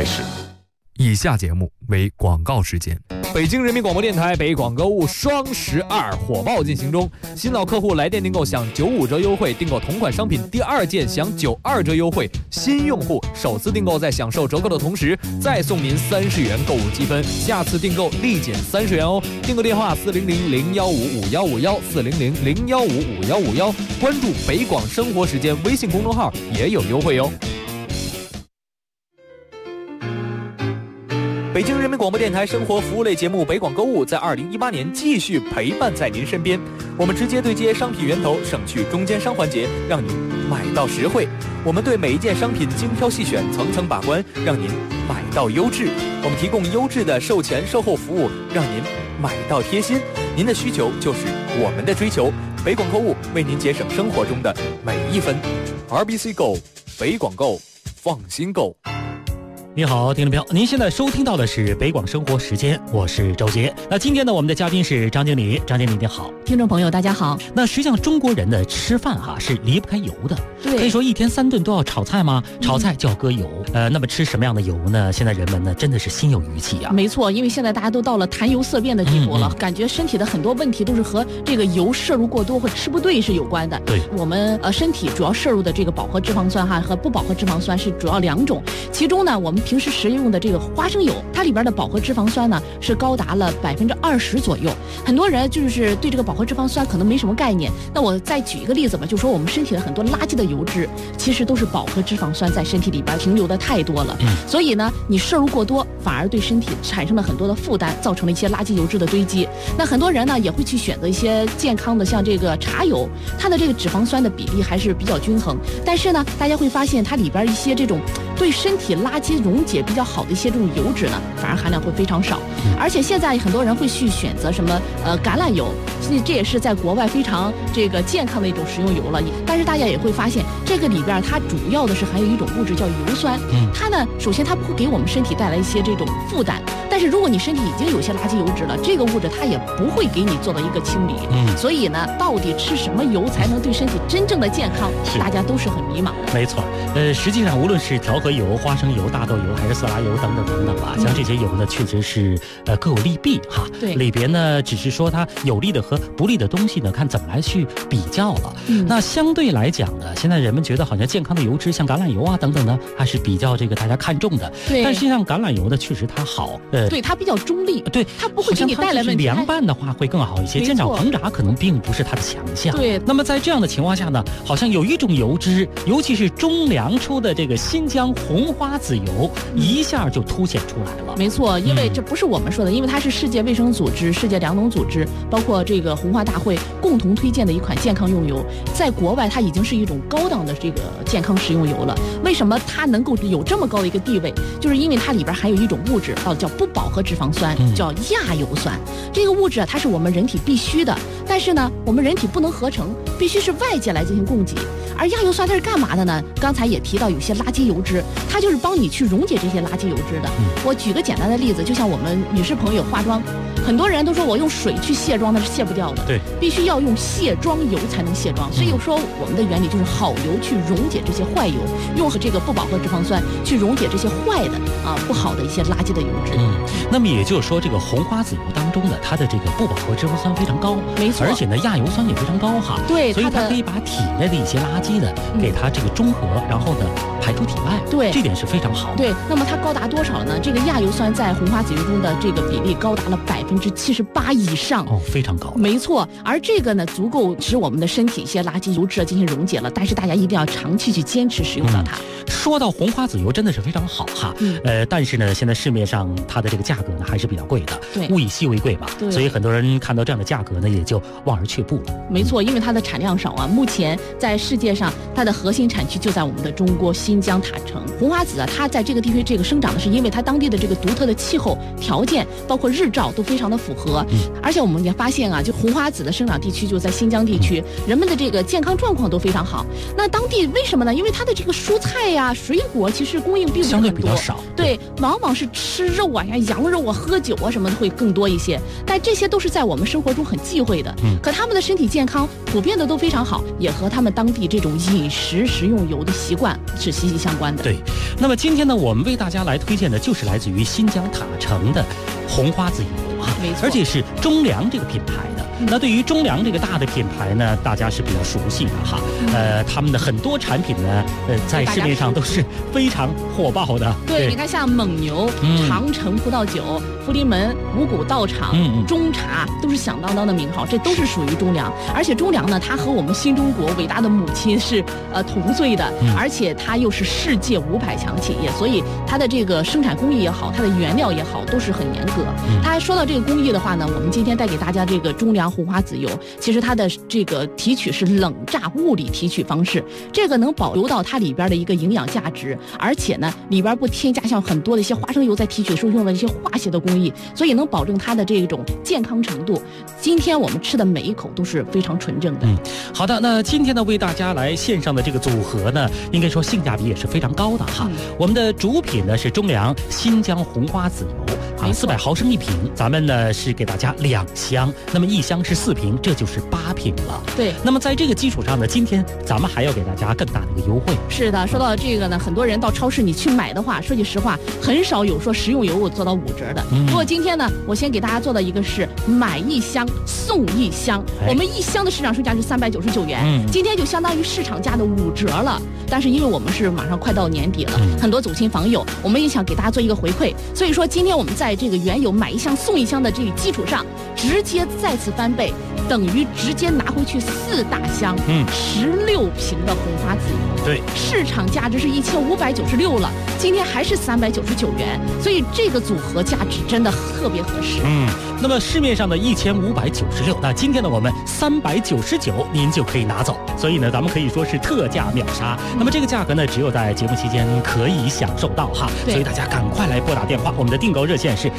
开始。 以下节目为广告时间。北京人民广播电台北广购物双12火爆进行中，新老客户来电订购享95折优惠，订购同款商品第2件享92折优惠，新用户首次订购在享受折扣的同时再送您30元购物积分，下次订购立减30元哦。订购电话400-015-5151，400-015-5151，关注北广生活时间微信公众号也有优惠哦。北京人民广播电台生活服务类节目北广购物在2018年继续陪伴在您身边，我们直接对接商品源头，省去中间商环节，让您买到实惠。我们对每一件商品精挑细选，层层把关，让您买到优质。我们提供优质的售前售后服务，让您买到贴心。您的需求就是我们的追求，北广购物为您节省生活中的每一分。RBC Go， 北广购，放心购。 你好，听众朋友，您现在收听到的是北广生活时间，我是周杰。那今天呢，我们的嘉宾是张经理，张经理你好。 听众朋友大家好。 那实际上中国人的吃饭是离不开油的，对，可以说一天3顿都要炒菜吗？炒菜就要搁油。那么吃什么样的油呢？现在人们呢真的是心有余悸啊。 没错，因为现在大家都到了谈油色变的地步了，感觉身体的很多问题都是和这个油摄入过多或吃不对是有关的。 对， 我们身体主要摄入的这个饱和脂肪酸和不饱和脂肪酸是主要2种，其中呢我们平时食用的这个花生油，它里边的饱和脂肪酸呢是高达了20%左右。很多人就是对这个饱和脂肪酸可能没什么概念。那我再举一个例子吧，就说我们身体的很多垃圾的油脂，其实都是饱和脂肪酸在身体里边停留的太多了。所以呢，你摄入过多，反而对身体产生了很多的负担，造成了一些垃圾油脂的堆积。那很多人呢也会去选择一些健康的，像这个茶油，它的这个脂肪酸的比例还是比较均衡。但是呢，大家会发现它里边一些这种对身体垃圾溶解比较好的一些这种油脂呢，反而含量会非常少。而且现在很多人会去选择什么橄榄油，这也是在国外非常这个健康的一种食用油了。但是大家也会发现，这个里边它主要的是含有一种物质叫油酸。它呢，首先它不会给我们身体带来一些这种负担，但是如果你身体已经有些垃圾油脂了，这个物质它也不会给你做到一个清理。所以呢，到底吃什么油才能对身体真正的健康，大家都是很迷茫的。 没错，实际上无论是调和油、花生油、大豆油还是色拉油等等等等吧，像这些油呢，确实是各有利弊哈。 对， 里边呢只是说它有利的和不利的东西呢，看怎么来去比较了。那相对来讲呢，现在人们觉得好像健康的油脂，像橄榄油等等呢，还是比较这个大家看重的。 对， 但实际上橄榄油呢，确实它好， 对，它比较中立， 对， 它不会给你带来问题。 凉拌的话会更好一些，煎炒烹炸可能并不是它的强项。 对， 那么在这样的情况下呢，好像有一种油脂，尤其是中粮出的这个新疆红花籽油，一下就凸显出来了。 没错，因为这不是我们说的，因为它是世界卫生组织、世界粮农组织，包括这个红花大会共同推荐的一款健康用油，在国外它已经是一种高档的这个健康食用油了。为什么它能够有这么高的一个地位？就是因为它里边含有一种物质，叫不饱和脂肪酸，叫亚油酸。这个物质它是我们人体必须的，但是呢，我们人体不能合成，必须是外界来进行供给。而亚油酸它是干嘛的呢？刚才也提到有些垃圾油脂，它就是帮你去溶解这些垃圾油脂的。我举个简单的例子，就像我们女士朋友化妆，很多人都说我用水去卸妆，那是卸不掉的， 对， 必须要用卸妆油才能卸妆。所以说我们的原理就是好油去溶解这些坏油，用这个不饱和脂肪酸去溶解这些坏的不好的一些垃圾的油脂。 那么也就是说，这个红花籽油当中呢，它的这个不饱和脂肪酸非常高， 没错， 而且呢亚油酸也非常高哈。 对， 所以它可以把体内的一些垃圾呢给它这个中和，然后呢排出体外。 对， 这点是非常好的。 对，那么它高达多少呢？这个亚油酸在红花籽油中的这个比例高达了78%以上， 非常高。 没错，而这个呢，足够使我们的身体一些垃圾油脂进行溶解了。但是大家一定要长期去坚持使用到它。 说到红花籽油，真的是非常好哈。但是呢，现在市面上它的这个价格呢还是比较贵的， 对， 物以稀为贵嘛，所以很多人看到这样的价格呢，也就望而却步了。 没错，因为它的产量少啊。目前在世界上，它的核心产区就在我们的中国新疆塔城。红花籽它在这个地区这个生长的是因为它当地的这个独特的气候条件，包括日照都非常的符合。而且我们也发现就红花籽的生长地区就在新疆地区，人们的这个健康状况都非常好。那当地为什么呢？因为它的这个蔬菜呀、水果其实供应并不是很多， 相对比较少。 对，往往是吃肉像羊肉喝酒什么的会更多一些。但这些都是在我们生活中很忌讳的。可他们的身体健康普遍的都非常好，也和他们当地这种饮食食用油的习惯是息息相关的。 对，那么今天呢，我们为大家来推荐的就是来自于新疆塔城的红花籽油啊， 没错， 而且是中粮这个品牌的。那对于中粮这个大的品牌呢，大家是比较熟悉的哈。他们的很多产品呢，在市面上都是非常火爆的。 对，你看像蒙牛、长城葡萄酒、福临门、五谷道场、中茶都是响当当的名号，这都是属于中粮。而且中粮呢，它和我们新中国伟大的母亲是同岁的，而且它又是世界500强企业，所以它的这个生产工艺也好，它的原料也好，都是很严格。它还说到这个工艺的话呢，我们今天带给大家这个中粮红花籽油，其实它的这个提取是冷榨物理提取方式，这个能保留到它里边的一个营养价值，而且呢里边不添加像很多的一些花生油在提取时候用的一些化学的工艺，所以能保证它的这种健康程度。今天我们吃的每一口都是非常纯正的。 好的，那今天呢为大家来献上的这个组合呢，应该说性价比也是非常高的哈。我们的主品呢是中粮新疆红花籽油，400毫升1瓶，咱们呢是给大家2箱，那么1箱是4瓶，这就是8瓶了。 对， 那么在这个基础上呢，今天咱们还要给大家更大的一个优惠。 是的，说到这个呢，很多人到超市你去买的话，说句实话，很少有说食用油做到5折的。不过今天呢，我先给大家做的一个是买1箱送1箱，我们1箱的市场售价是399元，今天就相当于市场价的5折了。但是因为我们是马上快到年底了，很多走亲访友，我们也想给大家做一个回馈，所以说今天我们在这个原有买1箱送1箱的这个基础上，直接再次翻倍，等于直接拿回去4大箱，16瓶的红花籽油。 对， 市场价值是1596了，今天还是399元，所以这个组合价值真的特别合适。 那么市面上的1596，那今天呢我们399您就可以拿走，所以呢咱们可以说是特价秒杀。那么这个价格呢只有在节目期间可以享受到哈，所以大家赶快来拨打电话，我们的订购热线是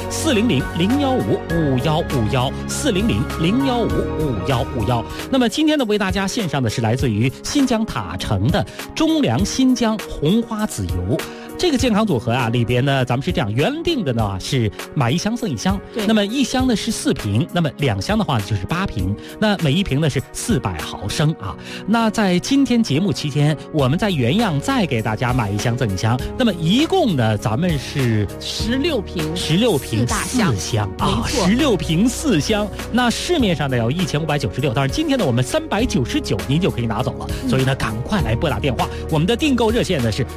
400-015-5151，400-015-5151。那么今天呢为大家献上的是来自于新疆塔城的中粮新疆红花籽油。这个健康组合啊，里边呢，咱们是这样原定的呢，是买1箱送1箱。那么1箱呢是4瓶，那么2箱的话就是8瓶，那每1瓶呢是400毫升啊。那在今天节目期间，我们在原样再给大家买1箱赠1箱，那么一共呢，咱们是 16瓶 4箱啊，16瓶4箱。那市面上呢有1596，当然今天呢我们399您就可以拿走了，所以呢赶快来拨打电话，我们的订购热线呢是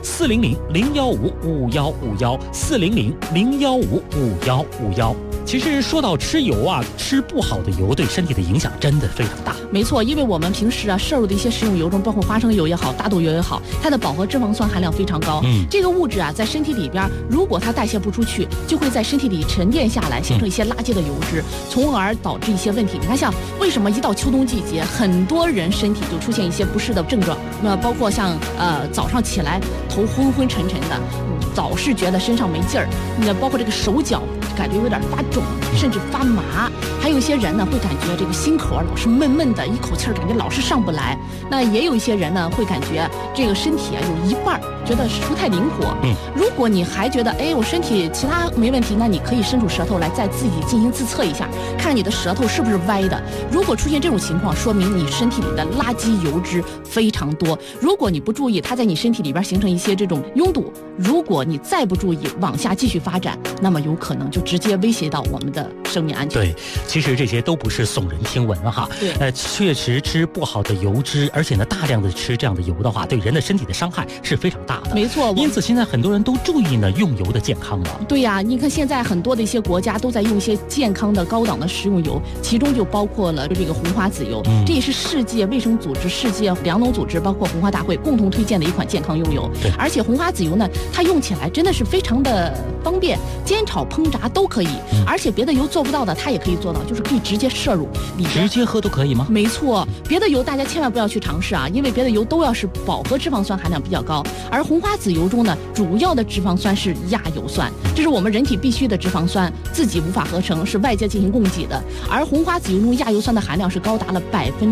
400-015-5151，400-015-5151。其实说到吃油啊，吃不好的油对身体的影响真的非常大。 没错，因为我们平时摄入的一些食用油中，包括花生油也好，大豆油也好，它的饱和脂肪酸含量非常高。这个物质啊，在身体里边，如果它代谢不出去，就会在身体里沉淀下来，形成一些垃圾的油脂，从而导致一些问题。你看，像为什么一到秋冬季节，很多人身体就出现一些不适的症状？那包括像早上起来头昏昏沉沉的，早是觉得身上没劲儿，那包括这个手脚感觉有点发肿，甚至发麻。还有一些人呢，会感觉这个心口老是闷闷的，一口气儿感觉老是上不来。那也有一些人呢，会感觉这个身体啊有一半觉得是不太灵活。如果你还觉得我身体其他没问题，那你可以伸出舌头来再自己进行自测一下，看你的舌头是不是歪的。如果出现这种情况，说明你身体里的垃圾油脂非常多。如果你不注意，它在你身体里边形成一些这种拥堵，如果你再不注意往下继续发展，那么有可能就直接威胁到我们的生命安全。 对，其实这些都不是耸人听闻哈。 对， 确实吃不好的油脂，而且呢大量的吃这样的油的话，对人的身体的伤害是非常大的。 没错， 因此现在很多人都注意呢用油的健康了。 对呀，你看现在很多的一些国家都在用一些健康的高档的食用油，其中就包括了这个红花籽油。这也是世界卫生组织、世界粮农组织包括红花大会共同推荐的一款健康用油。而且红花籽油呢，它用起来真的是非常的方便，煎炒烹炸都可以。而且别的油做不到的，它也可以做到，就是可以直接摄入里边， 直接喝都可以吗？ 没错，别的油大家千万不要去尝试啊，因为别的油都要是饱和脂肪酸含量比较高，而红花籽油中呢，主要的脂肪酸是亚油酸，这是我们人体必需的脂肪酸，自己无法合成，是外界进行供给的。而红花籽油中亚油酸的含量是高达了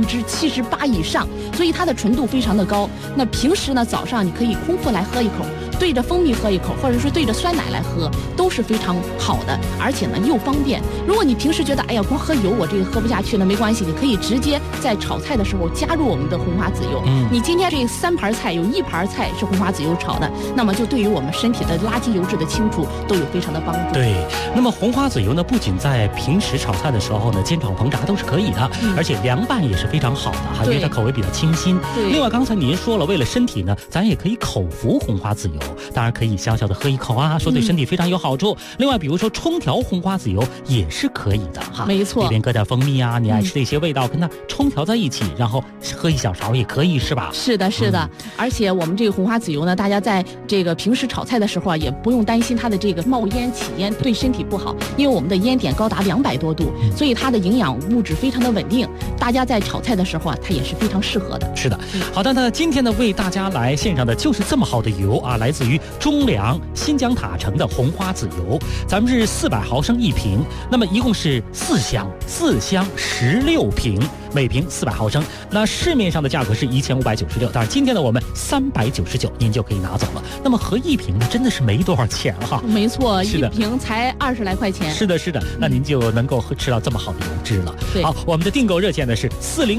78%以上，所以它的纯度非常的高。那平时呢，早上你可以空腹来喝一口， 对着蜂蜜喝一口，或者说对着酸奶来喝，都是非常好的，而且呢又方便。如果你平时觉得哎呀光喝油我这个喝不下去了，没关系，你可以直接在炒菜的时候加入我们的红花籽油。你今天这3盘菜有1盘菜是红花籽油炒的，那么就对于我们身体的垃圾油脂的清除都有非常的帮助。 对，那么红花籽油呢，不仅在平时炒菜的时候呢煎炒烹炸都是可以的，而且凉拌也是非常好的哈，因为它口味比较清新。另外刚才您说了，为了身体呢，咱也可以口服红花籽油，当然可以小小的喝一口啊，说对身体非常有好处。另外比如说冲调红花籽油也是可以的哈， 没错， 里边搁点蜂蜜啊，你爱吃的一些味道跟它冲调在一起，然后喝一小勺也可以，是吧？ 是的，是的。而且我们这个红花籽油呢，大家在这个平时炒菜的时候啊，也不用担心它的这个冒烟起烟对身体不好，因为我们的烟点高达200多度，所以它的营养物质非常的稳定，大家在炒菜的时候啊，它也是非常适合的。 是的，好的，那今天呢为大家来献上的就是这么好的油啊，来自于中粮新疆塔城的红花籽油，咱们是400毫升1瓶，那么一共是4箱16瓶，每瓶400毫升，那市面上的价格是1596，当然今天呢我们399您就可以拿走了。那么合1瓶呢真的是没多少钱哈。 没错，1瓶才20来块钱。 是的，是的，那您就能够吃到这么好的油脂了。好，我们的订购热线呢是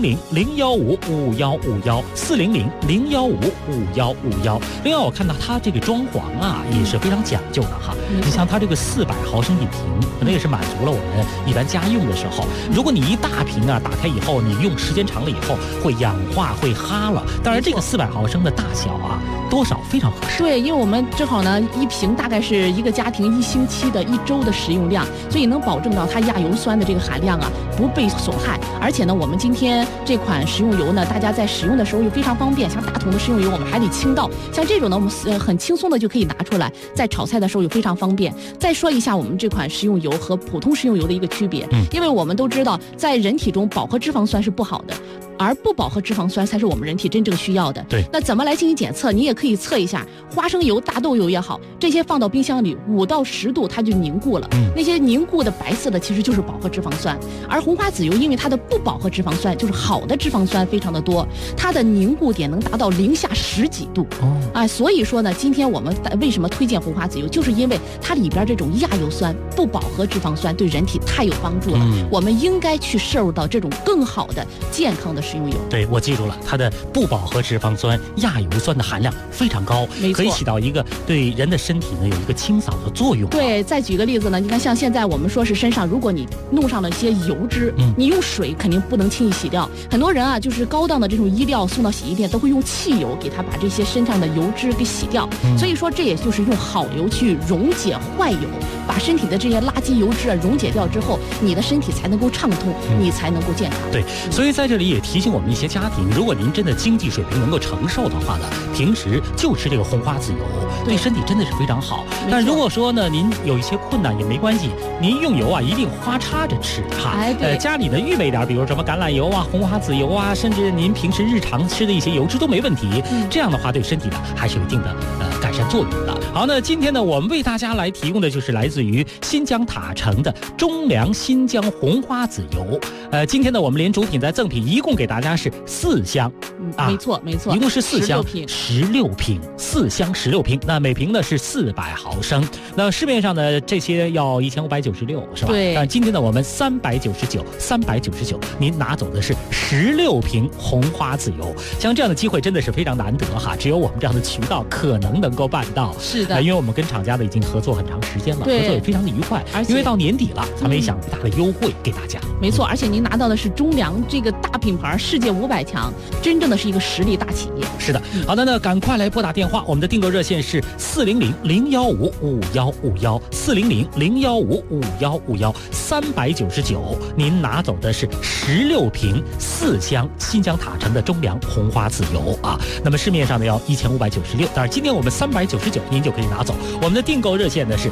400-015-5151，400-015-5151。另外我看到它这个装潢啊也是非常讲究的哈。你像它这个400毫升1瓶，可能也是满足了我们一般家用的时候。如果你一大瓶啊打开以后，你用时间长了以后会氧化会哈了。当然这个400毫升的大小啊多少非常合适。 对，因为我们正好呢1瓶大概是一个家庭1星期的1周的食用量，所以能保证到它亚油酸的这个含量啊不被损害。而且呢我们今天这款食用油呢，大家在使用的时候又非常方便，像大桶的食用油我们还得倾倒，像这种呢我们很轻松的就可以拿出来，在炒菜的时候又非常方便。再说一下我们这款食用油和普通食用油的一个区别，因为我们都知道在人体中饱和脂肪酸是不好的，而不饱和脂肪酸才是我们人体真正需要的。 对， 那怎么来进行检测？你也可以测一下花生油、大豆油也好，这些放到冰箱里5到10度它就凝固了，那些凝固的白色的其实就是饱和脂肪酸。而红花籽油因为它的不饱和脂肪酸就是好的脂肪酸非常的多，它的凝固点能达到零下10几度。所以说呢，今天我们为什么推荐红花籽油，就是因为它里边这种亚油酸、不饱和脂肪酸对人体太有帮助了，我们应该去摄入到这种更好的健康的食用油。 对，我记住了，它的不饱和脂肪酸、亚油酸的含量非常高，可以起到一个对人的身体呢有一个清扫的作用。 对，再举个例子呢，你看像现在我们说是身上如果你弄上了一些油脂，你用水肯定不能轻易洗掉，很多人啊就是高档的这种衣料送到洗衣店都会用汽油给它把这些身上的油脂给洗掉，所以说这也就是用好油去溶解坏油，把身体的这些垃圾油脂啊溶解掉之后，你的身体才能够畅通，你才能够健康。 对，所以在这里也提醒我们一些家庭，如果您真的经济水平能够承受的话呢，平时就吃这个红花籽油，对身体真的是非常好。但如果说呢您有一些困难也没关系，您用油啊一定花插着吃哈。家里的预备点，比如什么橄榄油啊、红花籽油啊，甚至您平时日常吃的一些油脂都没问题。这样的话对身体呢还是有一定的改善作用的。好，那今天呢我们为大家来提供的就是来自于新疆塔城的中粮新疆红花籽油。今天呢我们连主品带赠品一共给大家是4箱。 没错， 一共是4箱16瓶，4箱16瓶，那每瓶呢是400毫升。那市面上的这些要1596是吧？ 对。 但今天呢我们399，您拿走的是16瓶红花籽油。像这样的机会真的是非常难得哈，只有我们这样的渠道可能够办到。 是的， 因为我们跟厂家呢已经合作很长时间了，合作也非常的愉快。因为到年底了，咱们也想大的优惠给大家。 没错，而且您拿到的是中粮这个大品牌，世界500强，真正的是一个实力大企业。 是的，好的，那赶快来拨打电话，我们的订购热线是400-015-5151，400-015-5151，399，您拿走的是16瓶4箱新疆塔城的中粮红花籽油啊。那么市面上呢要1596，当然今天我们399您就可以拿走。我们的订购热线呢是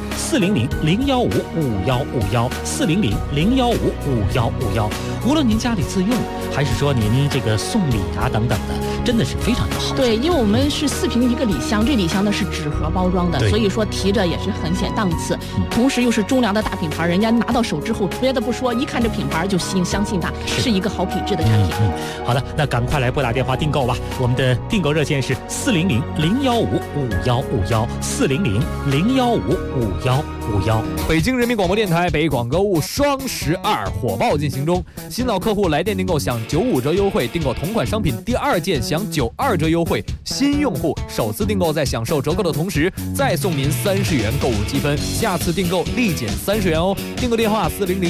400-015-5151，400-015-5151。无论您家里自用，还是说您这个送礼啊等等的，真的是非常有好处。 对，因为我们是4瓶一个礼箱，这礼箱呢是纸盒包装的，所以说提着也是很显档次，同时又是中粮的大品牌，人家拿到手之后别的不说，一看这品牌就相信它是一个好品质的产品。 好的，那赶快来拨打电话订购吧。我们的订购热线是400-015-5151。 400-015-5151。 北京人民广播电台北广购物双12火爆进行中，新老客户来电订购享95折优惠，订购同款商品第2件享92折优惠，新用户首次订购在享受折扣的同时再送您30元购物积分，下次订购立减30元哦。订购电话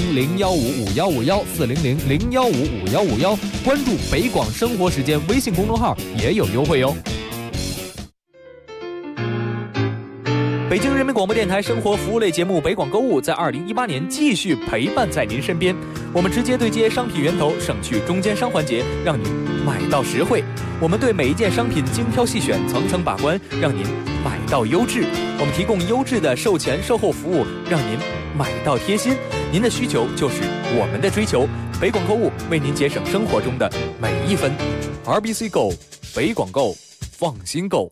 400-015-5151，400-015-5151，关注北广生活时间微信公众号也有优惠哦。北京人民广播电台生活服务类节目北广购物在2018年继续陪伴在您身边，我们直接对接商品源头，省去中间商环节，让您买到实惠。我们对每一件商品精挑细选，层层把关，让您买到优质。我们提供优质的售前售后服务，让您买到贴心。您的需求就是我们的追求，北广购物为您节省生活中的每一分。RBC Go， 北广购，放心购。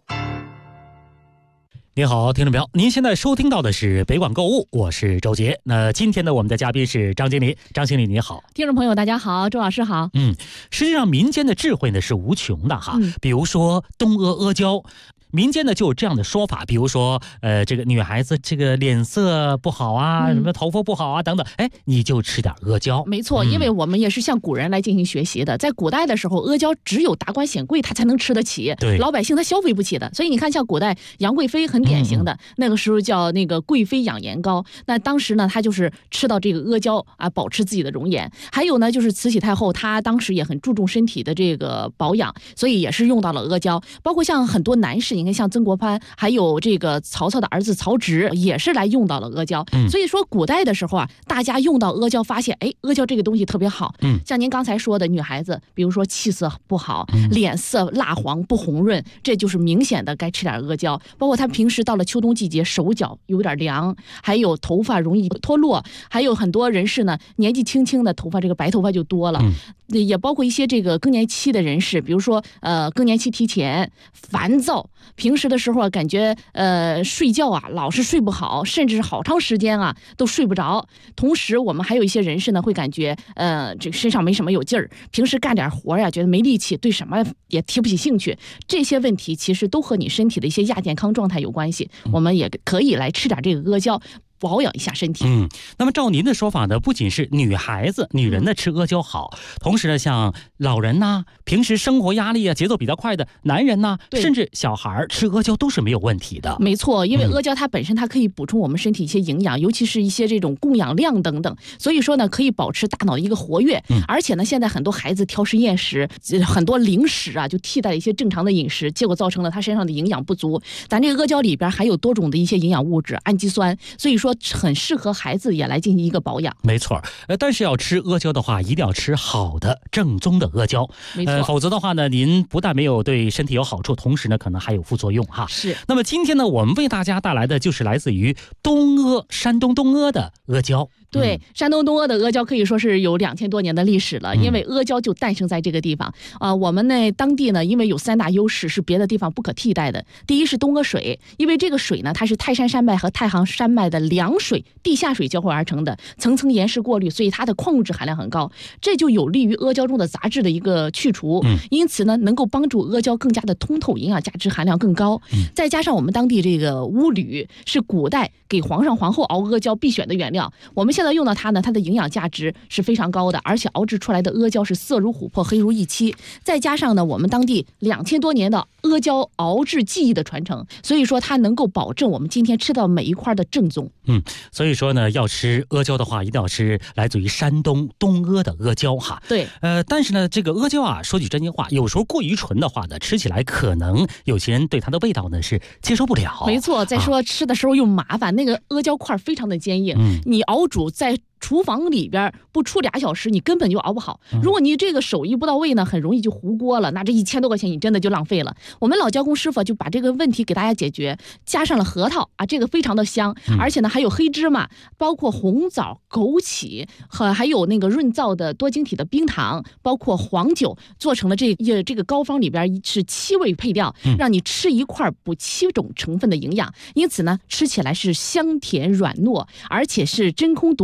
您好，听众朋友，您现在收听到的是北广购物，我是周杰。那今天呢，我们的嘉宾是张经理，张经理你好。 听众朋友大家好，周老师好。 实际上民间的智慧呢是无穷的哈，比如说东阿胶。民间呢就有这样的说法，比如说这个女孩子这个脸色不好啊，什么头发不好啊等等，你就吃点阿胶。 没错，因为我们也是向古人来进行学习的。在古代的时候，阿胶只有达官显贵他才能吃得起， 对， 老百姓他消费不起的。所以你看，像古代杨贵妃很典型的，那个时候叫那个贵妃养颜膏。那当时呢，她就是吃到这个阿胶啊，保持自己的容颜。还有呢，就是慈禧太后，她当时也很注重身体的这个保养，所以也是用到了阿胶。包括像很多男士，你看像曾国藩，还有这个曹操的儿子曹植，也是来用到了阿胶。所以说古代的时候啊，大家用到阿胶，发现阿胶这个东西特别好。像您刚才说的女孩子，比如说气色不好，脸色蜡黄不红润，这就是明显的该吃点阿胶。包括她平时到了秋冬季节，手脚有点凉，还有头发容易脱落，还有很多人士呢，年纪轻轻的头发这个白头发就多了。也包括一些这个更年期的人士，比如说更年期提前，烦躁，平时的时候啊，感觉睡觉啊老是睡不好，甚至是好长时间啊都睡不着。同时我们还有一些人士呢，会感觉这个身上没什么有劲儿，平时干点活呀觉得没力气，对什么也提不起兴趣。这些问题其实都和你身体的一些亚健康状态有关系。我们也可以来吃点这个阿胶，保养一下身体。 那么照您的说法呢，不仅是女孩子、女人呢吃阿胶好，同时呢，像老人呐，平时生活压力啊节奏比较快的男人呐，甚至小孩吃阿胶都是没有问题的。 没错，因为阿胶它本身它可以补充我们身体一些营养，尤其是一些这种供氧量等等，所以说呢，可以保持大脑的一个活跃。而且呢，现在很多孩子挑食厌食，很多零食啊就替代了一些正常的饮食，结果造成了他身上的营养不足。咱这个阿胶里边还有多种的一些营养物质，氨基酸，所以说很适合孩子也来进行一个保养。 没错，但是要吃阿胶的话，一定要吃好的正宗的阿胶， 没错， 否则的话呢，您不但没有对身体有好处，同时呢，可能还有副作用哈。 是。 那么今天呢，我们为大家带来的就是来自于山东东阿的阿胶。 对，山东东阿的阿胶可以说是有2000多年的历史了，因为阿胶就诞生在这个地方我们呢当地呢，因为有3大优势是别的地方不可替代的。第一是东阿水，因为这个水呢，它是泰山山脉和太行山脉的凉水、地下水交汇而成的，层层岩石过滤，所以它的矿物质含量很高，这就有利于阿胶中的杂质的一个去除。因此呢，能够帮助阿胶更加的通透，营养价值含量更高。再加上我们当地这个乌吕是古代给皇上皇后熬阿胶必选的原料，我们现在用到它呢，它的营养价值是非常高的，而且熬制出来的阿胶是色如琥珀，黑如一漆。再加上呢，我们当地2000多年的阿胶熬制技艺的传承，所以说它能够保证我们今天吃到每一块的正宗。 所以说呢，要吃阿胶的话，一定要吃来自于山东东阿的阿胶哈。 对， 但是呢，这个阿胶啊，说句真心话，有时候过于纯的话呢，吃起来可能有些人对它的味道呢是接受不了。 没错，再说吃的时候又麻烦，那个阿胶块非常的坚硬，你熬煮在厨房里边不出2小时，你根本就熬不好。如果你这个手艺不到位呢，很容易就糊锅了，那这1000多块钱你真的就浪费了。我们老胶工师傅就把这个问题给大家解决，加上了核桃啊，这个非常的香，而且呢还有黑芝麻，包括红枣、枸杞和还有那个润燥的多晶体的冰糖，包括黄酒，做成了这个膏方里边是7味配料，让你吃一块补7种成分的营养，因此呢吃起来是香甜软糯，而且是真空独立小袋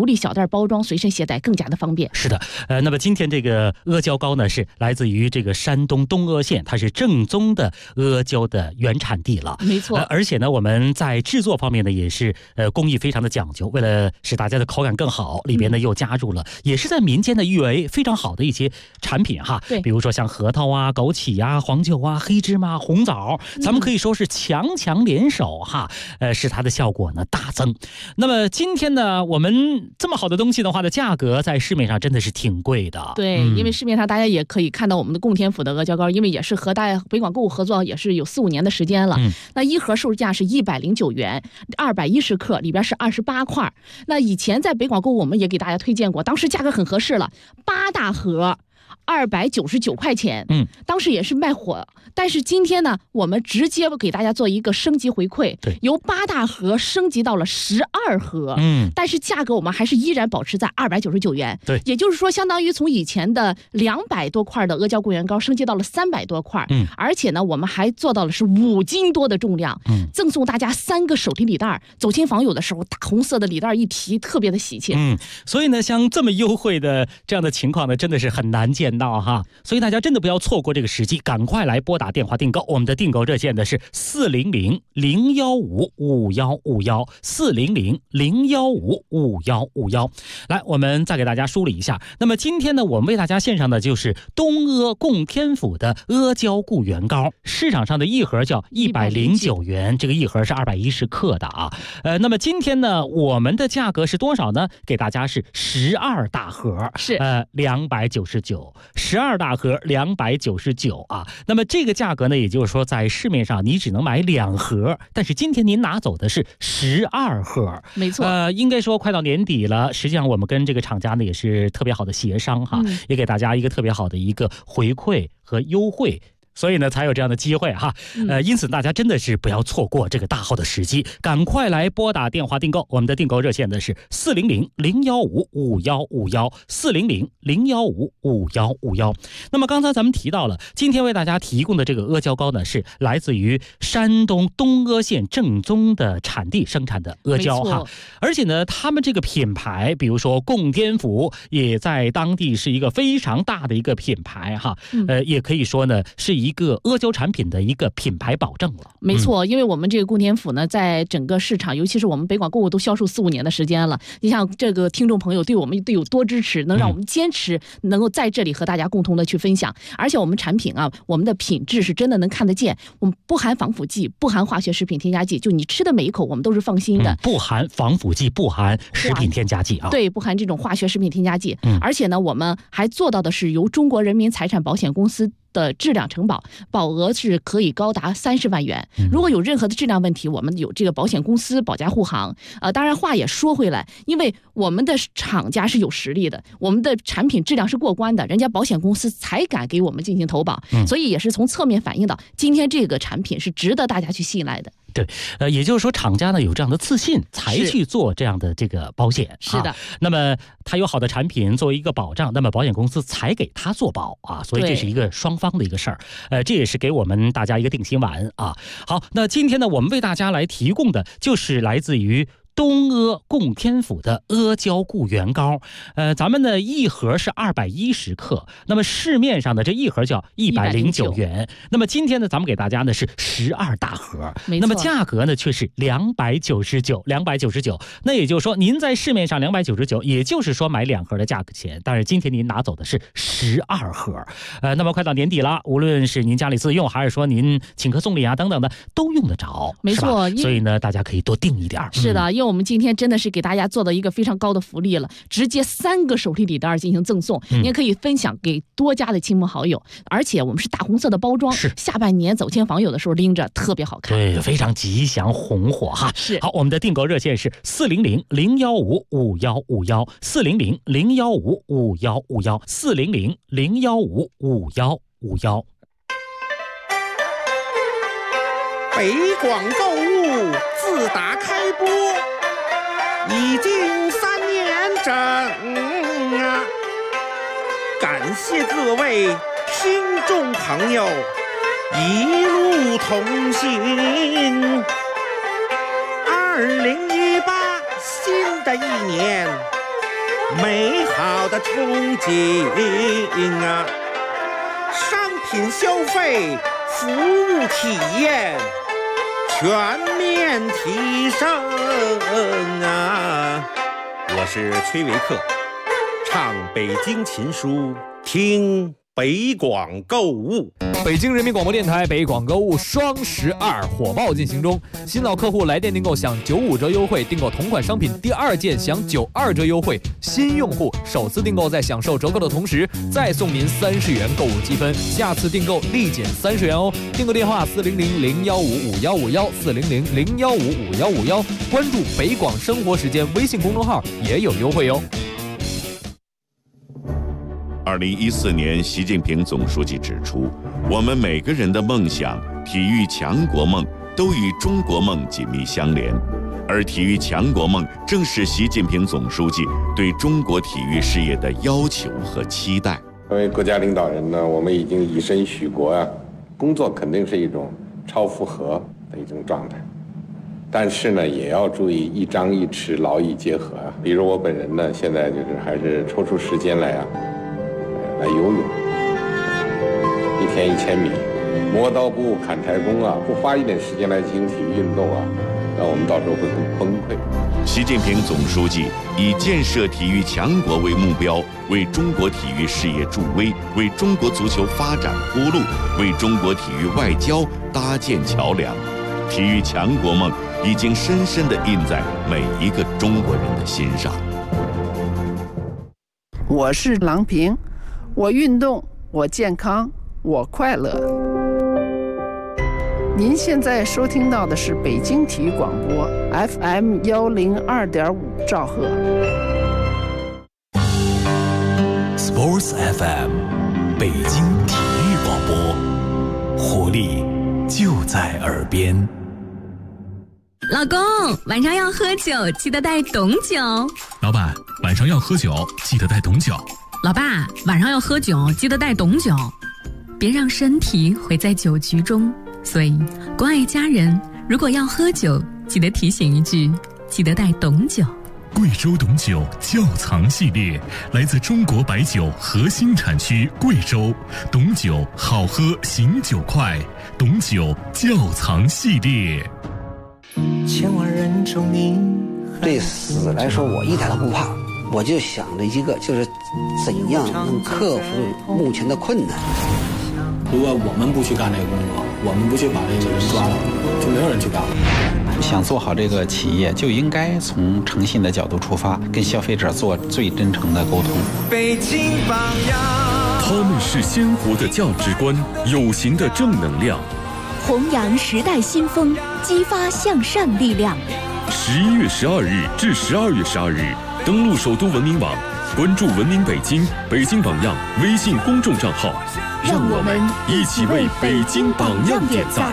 包装随身携带更加的方便。 是的，那么今天这个阿胶糕呢，是来自于这个山东东阿县，它是正宗的阿胶的原产地了。 没错， 而且呢，我们在制作方面呢，也是工艺非常的讲究，为了使大家的口感更好，里边呢又加入了，也是在民间的誉为非常好的一些产品哈。 对， 比如说像核桃啊、枸杞啊、黄酒啊、黑芝麻、红枣，咱们可以说是强强联手哈，使它的效果呢大增。那么今天呢，我们这么好的东西的话的价格在市面上真的是挺贵的。 对，因为市面上大家也可以看到我们的供天府的阿胶糕，因为也是和北广购物合作，也是有4、5年的时间了。那一盒售价是109元，210克，里边是28块。那以前在北广购物我们也给大家推荐过，当时价格很合适了，8大盒299块钱，当时也是卖火。但是今天呢，我们直接给大家做一个升级回馈， 对， 由8大盒升级到了12盒，但是价格我们还是依然保持在299元， 对， 也就是说，相当于从以前的200多块的阿胶桂圆糕升级到了300多块，而且呢，我们还做到了是5斤多的重量，赠送大家3个手提礼袋，走亲访友的时候，大红色的礼袋一提，特别的喜气。 所以呢，像这么优惠的这样的情况呢，真的是很难见到哈，所以大家真的不要错过这个时机，赶快来拨打电话订购。我们的订购热线呢是400-015-5151，400-015-5151。来，我们再给大家梳理一下。那么今天呢，我们为大家献上的就是东阿供天府的阿胶固元糕，市场上的一盒叫109元，这个一盒是210克的啊。那么今天呢，我们的价格是多少呢？给大家是12大盒， 是 299，12大盒299啊。那么这个价格呢，也就是说在市面上你只能买2盒，但是今天您拿走的是12盒， 没错。 应该说快到年底了，实际上我们跟这个厂家呢也是特别好的协商哈，也给大家一个特别好的一个回馈和优惠。所以呢，才有这样的机会哈，因此大家真的是不要错过这个大好的时机，赶快来拨打电话订购。我们的订购热线呢是400-015-5151，400-015-5151。那么刚才咱们提到了，今天为大家提供的这个阿胶糕呢，是来自于山东东阿县正宗的产地生产的阿胶哈，而且呢，他们这个品牌，比如说供天府，也在当地是一个非常大的一个品牌哈，也可以说呢是一个阿胶产品的一个品牌保证了。 没错，因为我们这个供天府呢，在整个市场，尤其是我们北广购物都销售4、5年的时间了。你像这个听众朋友对我们都有多支持，能让我们坚持能够在这里和大家共同的去分享。而且我们产品啊，我们的品质是真的能看得见，我们不含防腐剂，不含化学食品添加剂，就你吃的每一口我们都是放心的。 不含防腐剂，不含食品添加剂啊。 对，不含这种化学食品添加剂。而且呢，我们还做到的是由中国人民财产保险公司的质量承保，保额是可以高达30万元。如果有任何的质量问题，我们有这个保险公司保驾护航。当然话也说回来，因为我们的厂家是有实力的，我们的产品质量是过关的，人家保险公司才敢给我们进行投保，所以也是从侧面反映到今天这个产品是值得大家去信赖的。 对，也就是说厂家呢有这样的自信才去做这样的这个保险。 是的， 那么他有好的产品作为一个保障，那么保险公司才给他做保啊，所以这是一个双方的一个事儿。这也是给我们大家一个定心丸啊。好，那今天呢，我们为大家来提供的就是来自于东阿供天府的阿胶固元糕，咱们的一盒是210克，那么市面上的这一盒叫109元。那么今天呢，咱们给大家呢是12大盒，那么价格呢却是299。那也就是说，您在市面上299，也就是说买2盒的价格钱，但是今天您拿走的是12盒。那么快到年底了，无论是您家里自用，还是说您请客送礼啊等等的，都用得着， 没错。 所以呢，大家可以多订一点。 是的，因为我们今天真的是给大家做到一个非常高的福利了，直接3个手提礼袋进行赠送，您也可以分享给多家的亲朋好友，而且我们是大红色的包装，下半年走亲访友的时候拎着特别好看， 对，非常吉祥红火哈。 是。 好，我们的订购热线是400-015-5151，400-015-5151，400-015-5151。 北广购物自打开播已经3年整啊，感谢各位听众朋友一路同行。2018新的一年， 美好的憧憬啊！商品消费、服务体验全面提升啊！我是崔维克，唱北京琴书，听北广购物。 北京人民广播电台北广购物双12火爆进行中，新老客户来电订购享95折优惠，订购同款商品第2件享92折优惠，新用户首次订购在享受折扣的同时再送您30元购物积分，下次订购立减30元哦。订购电话400-015-5151，400-015-5151，关注北广生活时间微信公众号也有优惠哟。 2014年，习近平总书记指出，我们每个人的梦想、体育强国梦都与中国梦紧密相连，而体育强国梦正是习近平总书记对中国体育事业的要求和期待。 作为国家领导人呢，我们已经以身许国啊，工作肯定是一种超负荷的一种状态，但是呢，也要注意一张一弛，劳逸结合啊。比如我本人呢，现在就是还是抽出时间来游泳，1天1000米，磨刀不误砍柴工啊，不花一点时间来进行体育运动啊，那我们到时候会很崩溃。 习近平总书记以建设体育强国为目标，为中国体育事业助威，为中国足球发展铺路，为中国体育外交搭建桥梁。体育强国梦已经深深地印在每一个中国人的心上。 我是郎平，我运动，我健康，我快乐。您现在收听到的是北京体育广播 FM 102.5兆赫。 Sports FM 北京体育广播，活力就在耳边。 老公，晚上要喝酒，记得带董酒。 老板，晚上要喝酒，记得带董酒。 老爸，晚上要喝酒，记得带董酒。别让身体毁在酒局中。所以，关爱家人，如果要喝酒，记得提醒一句，记得带董酒。 贵州董酒窖藏系列，来自中国白酒核心产区贵州，董酒好喝，醒酒快，董酒窖藏系列。 千万人中你对死来说，我一点都不怕，我就想着一个，就是怎样能克服目前的困难。 如果我们不去干这个工作，我们不去把这个人抓到，就没有人去干了。 想做好这个企业，就应该从诚信的角度出发，跟消费者做最真诚的沟通。 北京榜样， 他们是鲜活的价值观，有形的正能量， 弘扬时代新风，激发向善力量。 11月12日至12月12日，登录首都文明网，关注文明北京、北京榜样微信公众账号， 让我们一起为北京榜样点赞。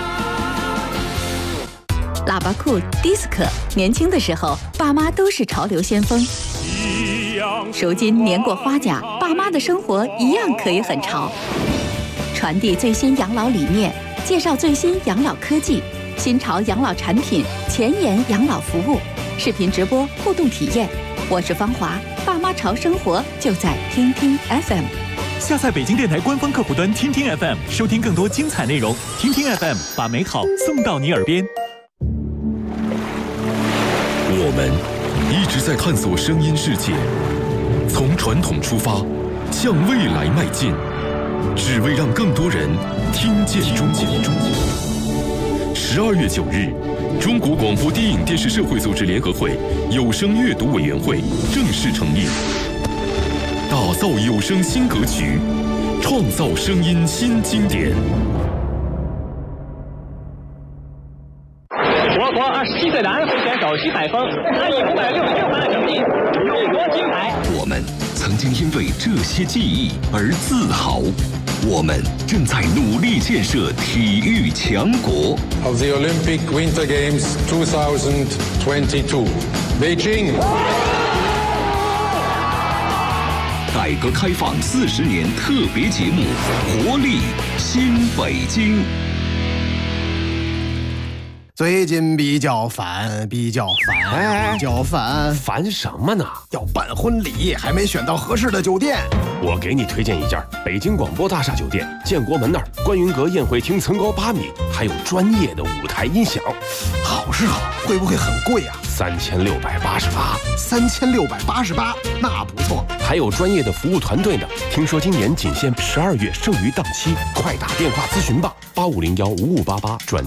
喇叭裤、迪斯科，年轻的时候，爸妈都是潮流先锋。如今年过花甲，爸妈的生活一样可以很潮。传递最新养老理念，介绍最新养老科技、新潮养老产品、前沿养老服务，视频直播互动体验。我是芳华，爸妈潮生活就在听听 FM。 下载北京电台官方客户端听听 FM， 收听更多精彩内容。听听 FM， 把美好送到你耳边。 我们一直在探索声音世界，从传统出发，向未来迈进，只为让更多人听见中国。12月9日，中国广播电影电视社会组织联合会有声阅读委员会正式成立，打造有声新格局，创造声音新经典。 我国27岁的安徽选手徐海峰，他以566分的成绩勇夺金牌。 我们曾经因为这些记忆而自豪，我们正在努力建设体育强国。 Of the Olympic Winter Games 2022, Beijing。 改革开放40年特别节目《活力新北京》。 最近比较烦， 烦什么呢？ 要办婚礼，还没选到合适的酒店。 我给你推荐一家北京广播大厦酒店，建国门那儿，观云阁宴会厅层高8米，还有专业的舞台音响。 好是好，会不会很贵啊？3688，那不错。 还有专业的服务团队呢。听说今年仅限12月剩余档期，快打电话咨询吧，85015588转。